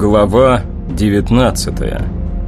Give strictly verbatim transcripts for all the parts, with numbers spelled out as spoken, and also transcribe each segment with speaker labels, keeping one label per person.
Speaker 1: Глава девятнадцатая.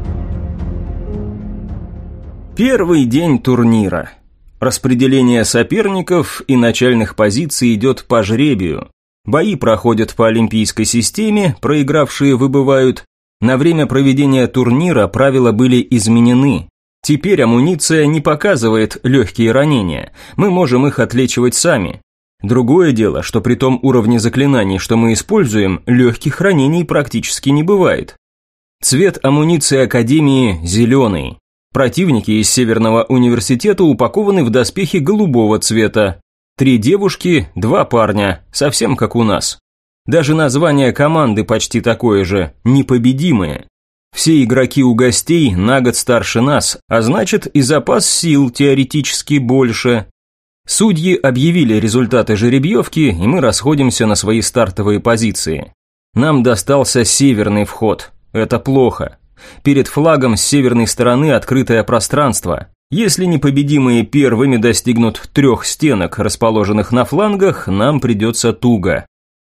Speaker 1: Первый день турнира. Распределение соперников и начальных позиций идет по жребию. Бои проходят по олимпийской системе, проигравшие выбывают. На время проведения турнира правила были изменены. Теперь амуниция не показывает легкие ранения, мы можем их отлечивать сами. Другое дело, что при том уровне заклинаний, что мы используем, легких ранений практически не бывает. Цвет амуниции Академии зеленый. Противники из Северного университета упакованы в доспехи голубого цвета. Три девушки, два парня, совсем как у нас. Даже название команды почти такое же – непобедимые. Все игроки у гостей на год старше нас, а значит и запас сил теоретически больше. Судьи объявили результаты жеребьевки, и мы расходимся на свои стартовые позиции. Нам достался северный вход. Это плохо. Перед флагом с северной стороны открытое пространство. Если непобедимые первыми достигнут трех стенок, расположенных на флангах, нам придется туго.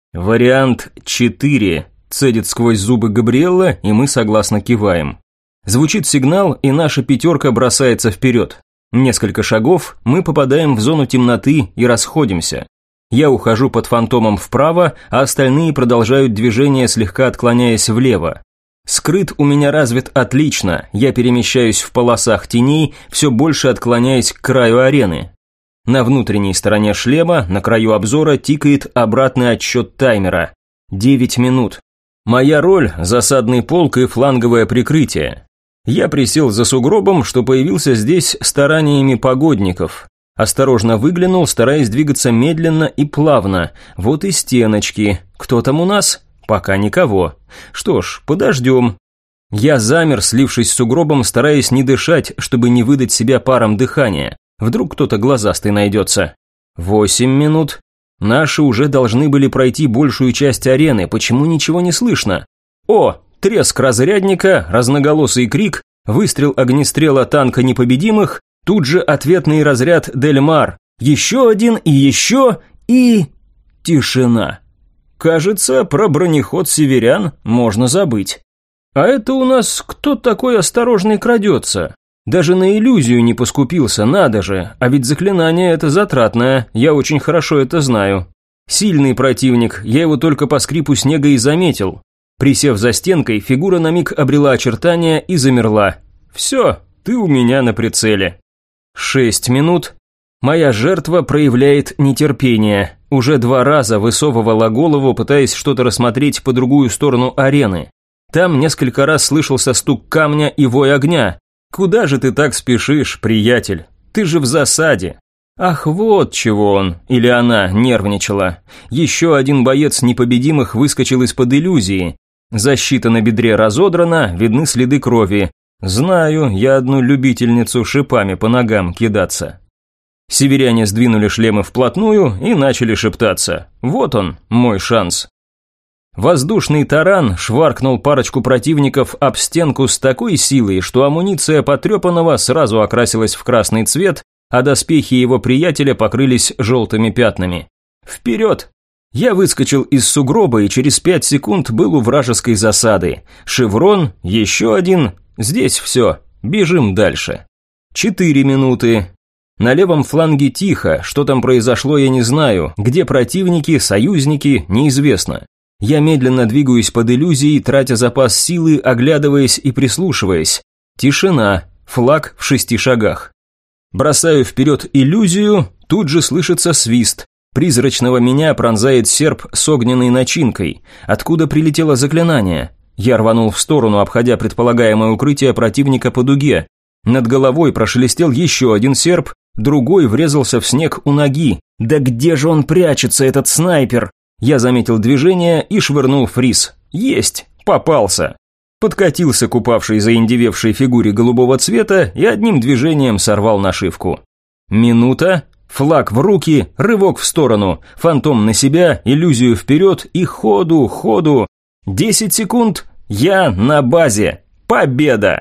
Speaker 1: Вариант четыре. Цедит сквозь зубы Габриэлла, и мы согласно киваем. Звучит сигнал, и наша пятерка бросается вперед. Несколько шагов, мы попадаем в зону темноты и расходимся. Я ухожу под фантомом вправо, а остальные продолжают движение, слегка отклоняясь влево. Скрыт у меня развит отлично, я перемещаюсь в полосах теней, все больше отклоняясь к краю арены. На внутренней стороне шлема, на краю обзора, тикает обратный отсчет таймера. девять минут. Моя роль – засадный полк и фланговое прикрытие. Я присел за сугробом, что появился здесь стараниями погодников. Осторожно выглянул, стараясь двигаться медленно и плавно. Вот и стеночки. Кто там у нас? Пока никого. Что ж, подождем. Я замер, слившись с сугробом, стараясь не дышать, чтобы не выдать себя паром дыхания. Вдруг кто-то глазастый найдется. Восемь минут. Наши уже должны были пройти большую часть арены, почему ничего не слышно? О! Треск разрядника, разноголосый крик, выстрел огнестрела танка непобедимых, тут же ответный разряд Дельмар, еще один и еще, и... тишина. Кажется, про бронеход северян можно забыть. А это у нас кто такой осторожный крадется? Даже на иллюзию не поскупился, надо же, а ведь заклинание это затратное, я очень хорошо это знаю. Сильный противник, я его только по скрипу снега и заметил. Присев за стенкой, фигура на миг обрела очертания и замерла. «Все, ты у меня на прицеле». Шесть минут. Моя жертва проявляет нетерпение. Уже два раза высовывала голову, пытаясь что-то рассмотреть по другую сторону арены. Там несколько раз слышался стук камня и вой огня. «Куда же ты так спешишь, приятель? Ты же в засаде». Ах, вот чего он, или она, нервничала. Еще один боец непобедимых выскочил из-под иллюзии. Защита на бедре разодрана, видны следы крови. Знаю, я одну любительницу шипами по ногам кидаться. Северяне сдвинули шлемы вплотную и начали шептаться. Вот он, мой шанс. Воздушный таран шваркнул парочку противников об стенку с такой силой, что амуниция потрепанного сразу окрасилась в красный цвет, а доспехи его приятеля покрылись желтыми пятнами. Вперед! Я выскочил из сугроба и через пять секунд был у вражеской засады. Шеврон, еще один. Здесь все. Бежим дальше. Четыре минуты. На левом фланге тихо. Что там произошло, я не знаю. Где противники, союзники, неизвестно. Я медленно двигаюсь под иллюзией, тратя запас силы, оглядываясь и прислушиваясь. Тишина. Флаг в шести шагах. Бросаю вперед иллюзию, тут же слышится свист. Призрачного меня пронзает серп с огненной начинкой. Откуда прилетело заклинание? Я рванул в сторону, обходя предполагаемое укрытие противника по дуге. Над головой прошелестел еще один серп, другой врезался в снег у ноги. Да где же он прячется, этот снайпер? Я заметил движение и швырнул фриз. Есть, попался. Подкатился к упавшей заиндевевшей фигуре голубого цвета и одним движением сорвал нашивку. Минута. Флаг в руки, рывок в сторону, фантом на себя, иллюзию вперед и ходу, ходу. Десять секунд, я на базе. Победа!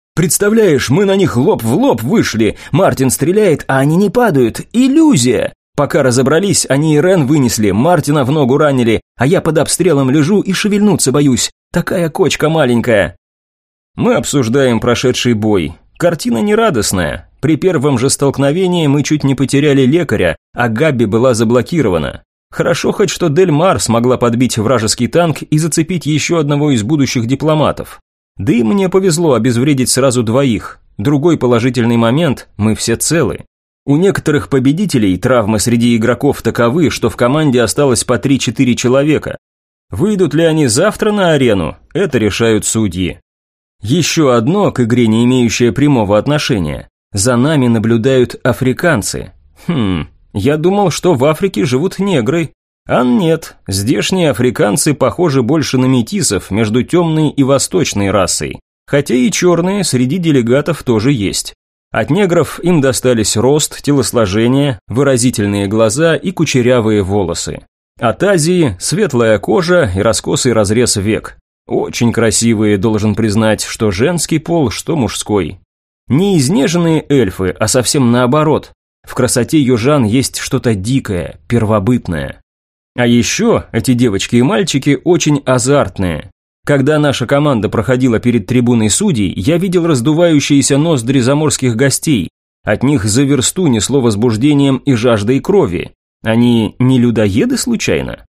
Speaker 1: Представляешь, мы на них лоб в лоб вышли, Мартин стреляет, а они не падают. Иллюзия! Пока разобрались, они Ирен вынесли, Мартина в ногу ранили, а я под обстрелом лежу и шевельнуться боюсь. Такая кочка маленькая. Мы обсуждаем прошедший бой. Картина нерадостная. При первом же столкновении мы чуть не потеряли лекаря, а Габби была заблокирована. Хорошо хоть, что Дель Мар смогла подбить вражеский танк и зацепить еще одного из будущих дипломатов. Да и мне повезло обезвредить сразу двоих. Другой положительный момент – мы все целы. У некоторых победителей травмы среди игроков таковы, что в команде осталось по три-четыре человека. Выйдут ли они завтра на арену, это решают судьи. Еще одно к игре, не имеющее прямого отношения. За нами наблюдают африканцы. Хм, я думал, что в Африке живут негры. А нет, здешние африканцы похожи больше на метисов между темной и восточной расой. Хотя и черные среди делегатов тоже есть. От негров им достались рост, телосложение, выразительные глаза и кучерявые волосы. От Азии светлая кожа и раскосый разрез век. Очень красивые, должен признать, что женский пол, что мужской. Не изнеженные эльфы, а совсем наоборот. В красоте южан есть что-то дикое, первобытное. А еще эти девочки и мальчики очень азартные. Когда наша команда проходила перед трибуной судей, я видел раздувающиеся ноздри заморских гостей. От них за версту несло возбуждением и жаждой крови. Они не людоеды случайно?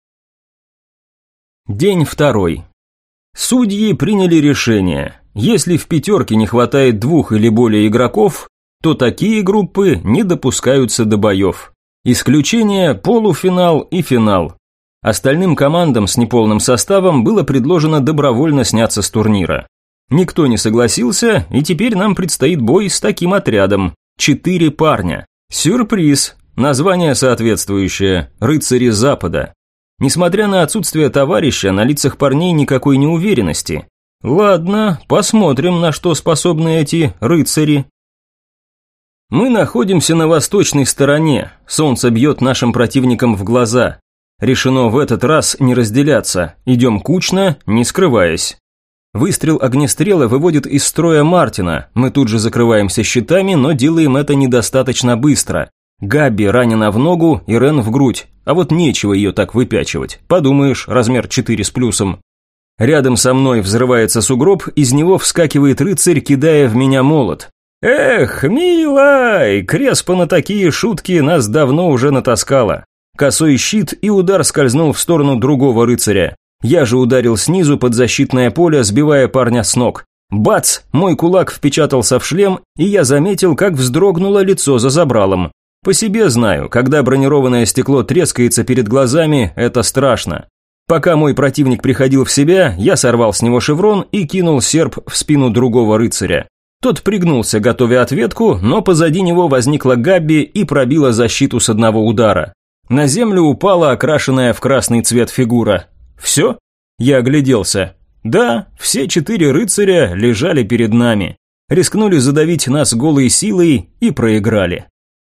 Speaker 1: День второй. Судьи приняли решение. Если в пятерке не хватает двух или более игроков, то такие группы не допускаются до боев. Исключение – полуфинал и финал. Остальным командам с неполным составом было предложено добровольно сняться с турнира. Никто не согласился, и теперь нам предстоит бой с таким отрядом. Четыре парня. Сюрприз. Название соответствующее – «Рыцари Запада». Несмотря на отсутствие товарища, на лицах парней никакой неуверенности. Ладно, посмотрим, на что способны эти рыцари. Мы находимся на восточной стороне. Солнце бьет нашим противникам в глаза. Решено в этот раз не разделяться, идем кучно, не скрываясь. Выстрел огнестрела выводит из строя Мартина, мы тут же закрываемся щитами, но делаем это недостаточно быстро. Габби ранена в ногу, Ирен в грудь, а вот нечего ее так выпячивать, подумаешь, размер четыре с плюсом. Рядом со мной взрывается сугроб, из него вскакивает рыцарь, кидая в меня молот. Эх, милай, Креспа на такие шутки нас давно уже натаскала. Косой щит, и удар скользнул в сторону другого рыцаря. Я же ударил снизу под защитное поле, сбивая парня с ног. Бац! Мой кулак впечатался в шлем, и я заметил, как вздрогнуло лицо за забралом. По себе знаю, когда бронированное стекло трескается перед глазами, это страшно. Пока мой противник приходил в себя, я сорвал с него шеврон и кинул серп в спину другого рыцаря. Тот пригнулся, готовя ответку, но позади него возникла Габби и пробила защиту с одного удара. На землю упала окрашенная в красный цвет фигура. Все? Я огляделся. Да, все четыре рыцаря лежали перед нами. Рискнули задавить нас голой силой и проиграли.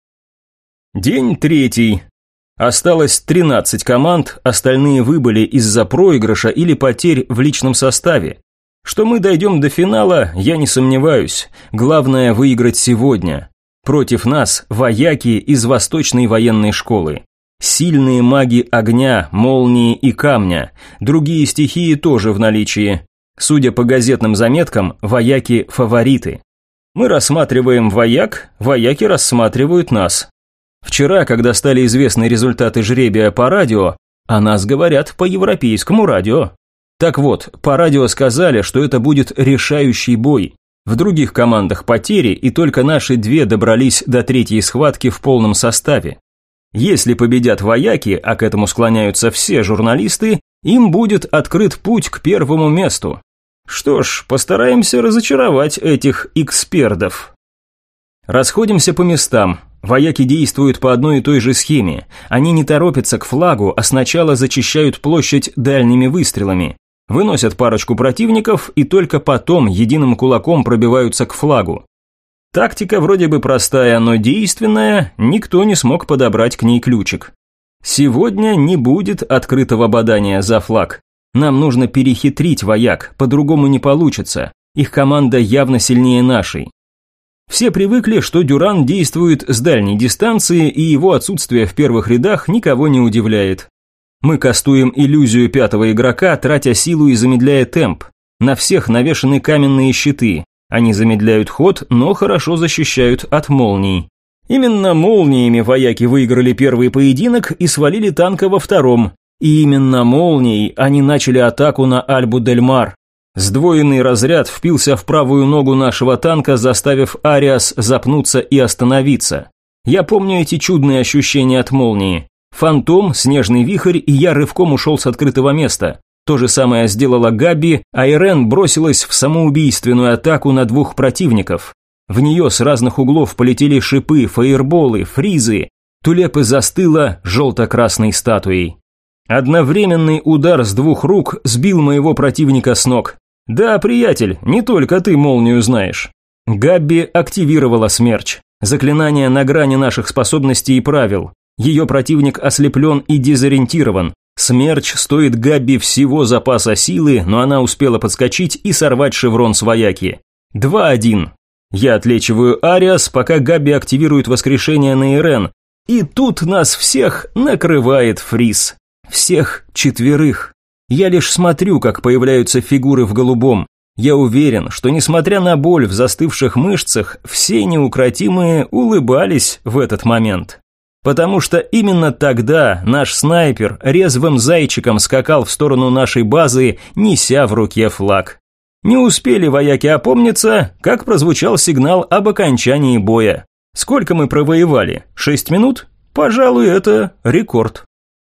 Speaker 1: День третий. Осталось тринадцать команд, остальные выбыли из-за проигрыша или потерь в личном составе. Что мы дойдем до финала, я не сомневаюсь. Главное выиграть сегодня. Против нас вояки из Восточной военной школы. Сильные маги огня, молнии и камня. Другие стихии тоже в наличии. Судя по газетным заметкам, вояки – фавориты. Мы рассматриваем вояк, вояки рассматривают нас. Вчера, когда стали известны результаты жребия по радио, о нас говорят по европейскому радио. Так вот, по радио сказали, что это будет решающий бой. В других командах потери, и только наши две добрались до третьей схватки в полном составе. Если победят вояки, а к этому склоняются все журналисты, им будет открыт путь к первому месту. Что ж, постараемся разочаровать этих экспертов. Расходимся по местам. Вояки действуют по одной и той же схеме. Они не торопятся к флагу, а сначала зачищают площадь дальними выстрелами. Выносят парочку противников и только потом единым кулаком пробиваются к флагу. Тактика вроде бы простая, но действенная, никто не смог подобрать к ней ключик. Сегодня не будет открытого бадания за флаг. Нам нужно перехитрить вояк, по-другому не получится. Их команда явно сильнее нашей. Все привыкли, что Дюран действует с дальней дистанции, и его отсутствие в первых рядах никого не удивляет. Мы кастуем иллюзию пятого игрока, тратя силу и замедляя темп. На всех навешаны каменные щиты. Они замедляют ход, но хорошо защищают от молний. Именно молниями вояки выиграли первый поединок и свалили танка во втором. И именно молнией они начали атаку на Альбу-дель-Мар. Сдвоенный разряд впился в правую ногу нашего танка, заставив Ариас запнуться и остановиться. Я помню эти чудные ощущения от молнии. Фантом, снежный вихрь, и я рывком ушел с открытого места. То же самое сделала Габи, а Ирен бросилась в самоубийственную атаку на двух противников. В нее с разных углов полетели шипы, фаерболы, фризы. Тулепы застыла желто-красной статуей. Одновременный удар с двух рук сбил моего противника с ног. Да, приятель, не только ты молнию знаешь. Габби активировала смерч. Заклинание на грани наших способностей и правил. Ее противник ослеплен и дезориентирован. Смерч стоит Габби всего запаса силы, но она успела подскочить и сорвать шеврон с вояки. два один. Я отлечиваю Ариас, пока Габби активирует воскрешение на Ирен. И тут нас всех накрывает фриз. Всех четверых. Я лишь смотрю, как появляются фигуры в голубом. Я уверен, что несмотря на боль в застывших мышцах, все неукротимые улыбались в этот момент. Потому что именно тогда наш снайпер резвым зайчиком скакал в сторону нашей базы, неся в руке флаг. Не успели вояки опомниться, как прозвучал сигнал об окончании боя. Сколько мы провоевали? Шесть минут? Пожалуй, это рекорд.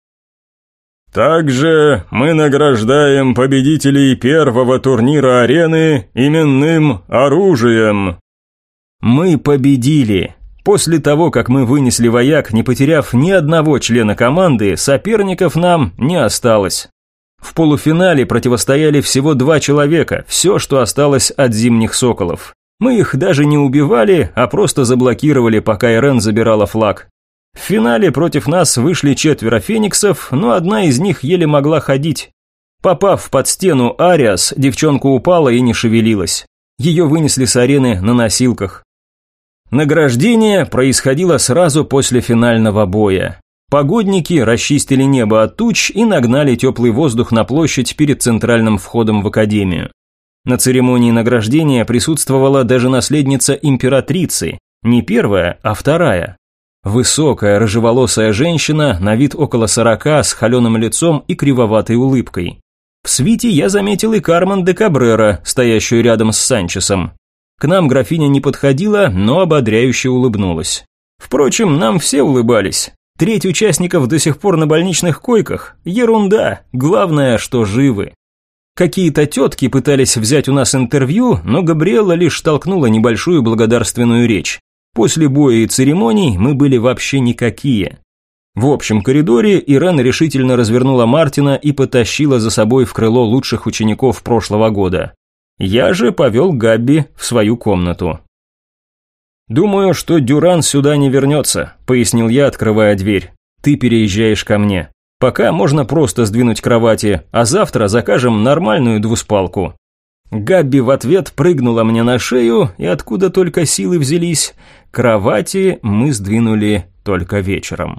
Speaker 2: Также мы награждаем победителей первого турнира арены именным оружием.
Speaker 1: Мы победили. После того, как мы вынесли вояк, не потеряв ни одного члена команды, соперников нам не осталось. В полуфинале противостояли всего два человека, все, что осталось от зимних соколов. Мы их даже не убивали, а просто заблокировали, пока Ирен забирала флаг. В финале против нас вышли четверо фениксов, но одна из них еле могла ходить. Попав под стену Ариас, девчонка упала и не шевелилась. Ее вынесли с арены на носилках. Награждение происходило сразу после финального боя. Погодники расчистили небо от туч и нагнали теплый воздух на площадь перед центральным входом в академию. На церемонии награждения присутствовала даже наследница императрицы, не первая, а вторая. Высокая, рыжеволосая женщина, на вид около сорока, с холеным лицом и кривоватой улыбкой. В свите я заметил и Кармен де Кабрера, стоящую рядом с Санчесом. К нам графиня не подходила, но ободряюще улыбнулась. Впрочем, нам все улыбались. Треть участников до сих пор на больничных койках. Ерунда, главное, что живы. Какие-то тетки пытались взять у нас интервью, но Габриэла лишь толкнула небольшую благодарственную речь. После боя и церемоний мы были вообще никакие. В общем коридоре Ирен решительно развернула Мартина и потащила за собой в крыло лучших учеников прошлого года. Я же повел Габби в свою комнату. «Думаю, что Дюран сюда не вернется», – пояснил я, открывая дверь. «Ты переезжаешь ко мне. Пока можно просто сдвинуть кровати, а завтра закажем нормальную двуспалку». Габби в ответ прыгнула мне на шею, и откуда только силы взялись, кровати мы сдвинули только вечером.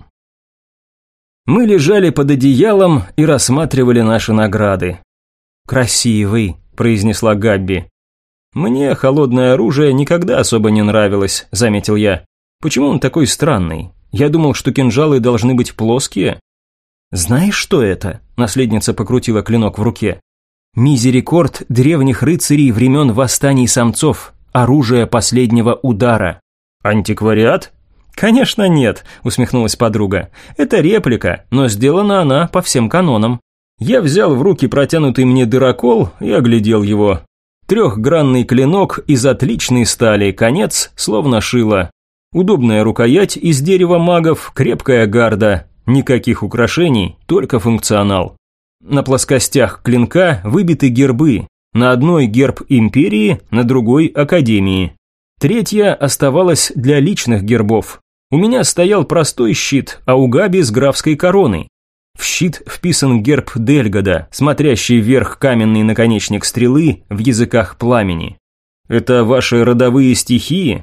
Speaker 1: Мы лежали под одеялом и рассматривали наши награды. «Красивый», – произнесла Габби. «Мне холодное оружие никогда особо не нравилось», – заметил я. «Почему он такой странный? Я думал, что кинжалы должны быть плоские». «Знаешь, что это?» – наследница покрутила клинок в руке. «Мизерикорд древних рыцарей времен восстаний самцов. Оружие последнего удара». «Антиквариат?» «Конечно нет», – усмехнулась подруга. «Это реплика, но сделана она по всем канонам». Я взял в руки протянутый мне дырокол и оглядел его. Трехгранный клинок из отличной стали, конец словно шило. Удобная рукоять из дерева магов, крепкая гарда. Никаких украшений, только функционал. На плоскостях клинка выбиты гербы. На одной герб империи, на другой академии. Третья оставалась для личных гербов. У меня стоял простой щит, а у Габи с графской короной. В щит вписан герб Дельгода, смотрящий вверх каменный наконечник стрелы в языках пламени. «Это ваши родовые стихии?»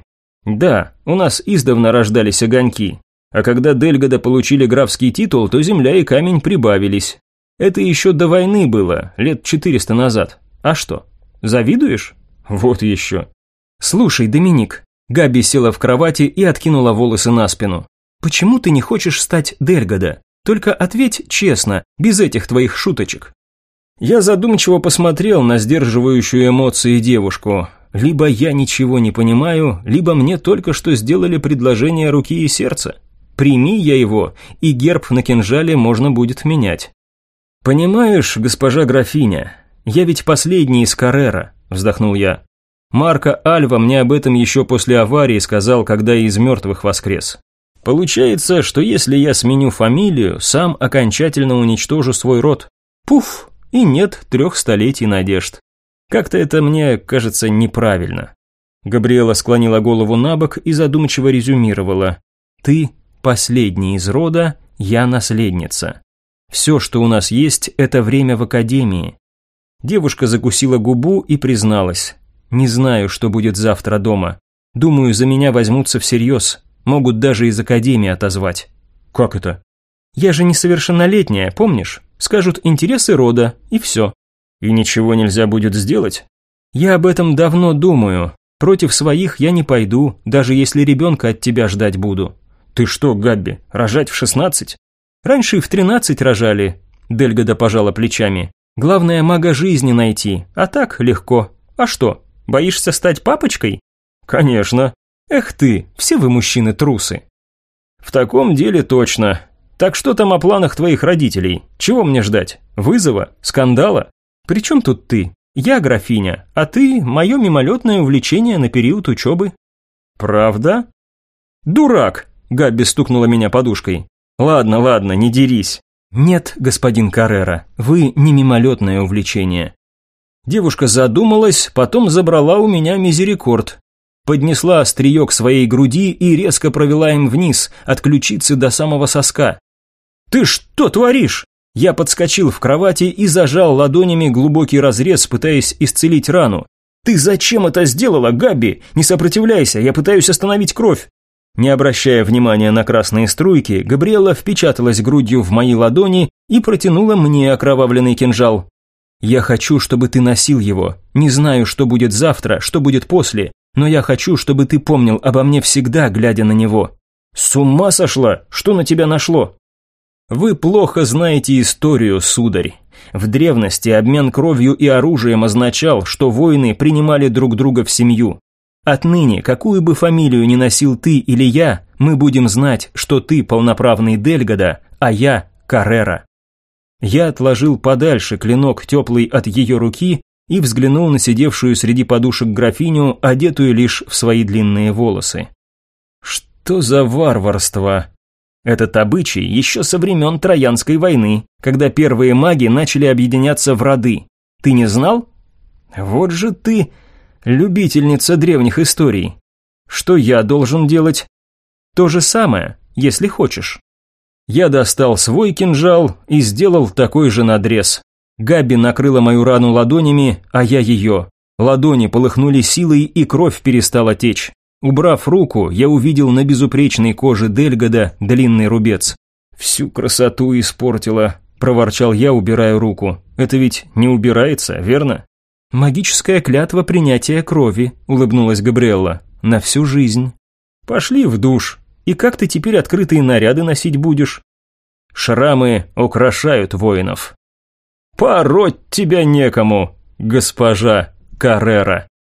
Speaker 1: Да, у нас издавна рождались огоньки. А когда Дельгода получили графский титул, то земля и камень прибавились. Это еще до войны было, лет четыреста назад. А что, завидуешь? Вот еще. Слушай, Доминик, Габи села в кровати и откинула волосы на спину. Почему ты не хочешь стать Дельгода? Только ответь честно, без этих твоих шуточек. Я задумчиво посмотрел на сдерживающую эмоции девушку. Либо я ничего не понимаю, либо мне только что сделали предложение руки и сердца. Прими я его, и герб на кинжале можно будет менять. Понимаешь, госпожа графиня, я ведь последний из Каррера, вздохнул я. Марко Альва мне об этом еще после аварии сказал, когда из мертвых воскрес. Получается, что если я сменю фамилию, сам окончательно уничтожу свой род. Пуф, и нет трех столетий надежд. Как-то это мне кажется неправильно. Габриэла склонила голову набок и задумчиво резюмировала. Ты последний из рода, я наследница. Все, что у нас есть, это время в академии. Девушка закусила губу и призналась. Не знаю, что будет завтра дома. Думаю, за меня возьмутся всерьез. Могут даже из академии отозвать. Как это? Я же несовершеннолетняя, помнишь? Скажут интересы рода, и все. И ничего нельзя будет сделать? Я об этом давно думаю. Против своих я не пойду, даже если ребенка от тебя ждать буду. Ты что, Габби, рожать в шестнадцать? Раньше и в тринадцать рожали. Дельгода пожала плечами. Главное, мага жизни найти, а так легко. А что, боишься стать папочкой? Конечно. Эх ты, все вы мужчины трусы. В таком деле точно. Так что там о планах твоих родителей? Чего мне ждать? Вызова? Скандала? При чем тут ты? Я графиня, а ты – мое мимолетное увлечение на период учебы. Правда? Дурак! Габби стукнула меня подушкой. Ладно, ладно, не дерись. Нет, господин Каррера, вы не мимолетное увлечение. Девушка задумалась, потом забрала у меня мизерикорд. Поднесла острие к своей груди и резко провела им вниз, от ключицы до самого соска. «Ты что творишь?» Я подскочил в кровати и зажал ладонями глубокий разрез, пытаясь исцелить рану. «Ты зачем это сделала, Габби? Не сопротивляйся, я пытаюсь остановить кровь!» Не обращая внимания на красные струйки, Габриэла впечаталась грудью в мои ладони и протянула мне окровавленный кинжал. «Я хочу, чтобы ты носил его. Не знаю, что будет завтра, что будет после, но я хочу, чтобы ты помнил обо мне всегда, глядя на него». «С ума сошла? Что на тебя нашло?» «Вы плохо знаете историю, сударь. В древности обмен кровью и оружием означал, что воины принимали друг друга в семью. Отныне, какую бы фамилию ни носил ты или я, мы будем знать, что ты полноправный Дельгода, а я Каррера». Я отложил подальше клинок, теплый от ее руки, и взглянул на сидевшую среди подушек графиню, одетую лишь в свои длинные волосы. Что за варварство? Этот обычай еще со времен Троянской войны, когда первые маги начали объединяться в роды. Ты не знал? Вот же ты, любительница древних историй. Что я должен делать? То же самое, если хочешь. Я достал свой кинжал и сделал такой же надрез. Габи накрыла мою рану ладонями, а я ее. Ладони полыхнули силой, и кровь перестала течь. Убрав руку, я увидел на безупречной коже Дельгода длинный рубец. «Всю красоту испортила», – проворчал я, убирая руку. «Это ведь не убирается, верно?» «Магическая клятва принятия крови», – улыбнулась Габриэлла. «На всю жизнь». «Пошли в душ. И как ты теперь открытые наряды носить будешь?» «Шрамы украшают воинов». «Пороть тебя некому, госпожа Каррера».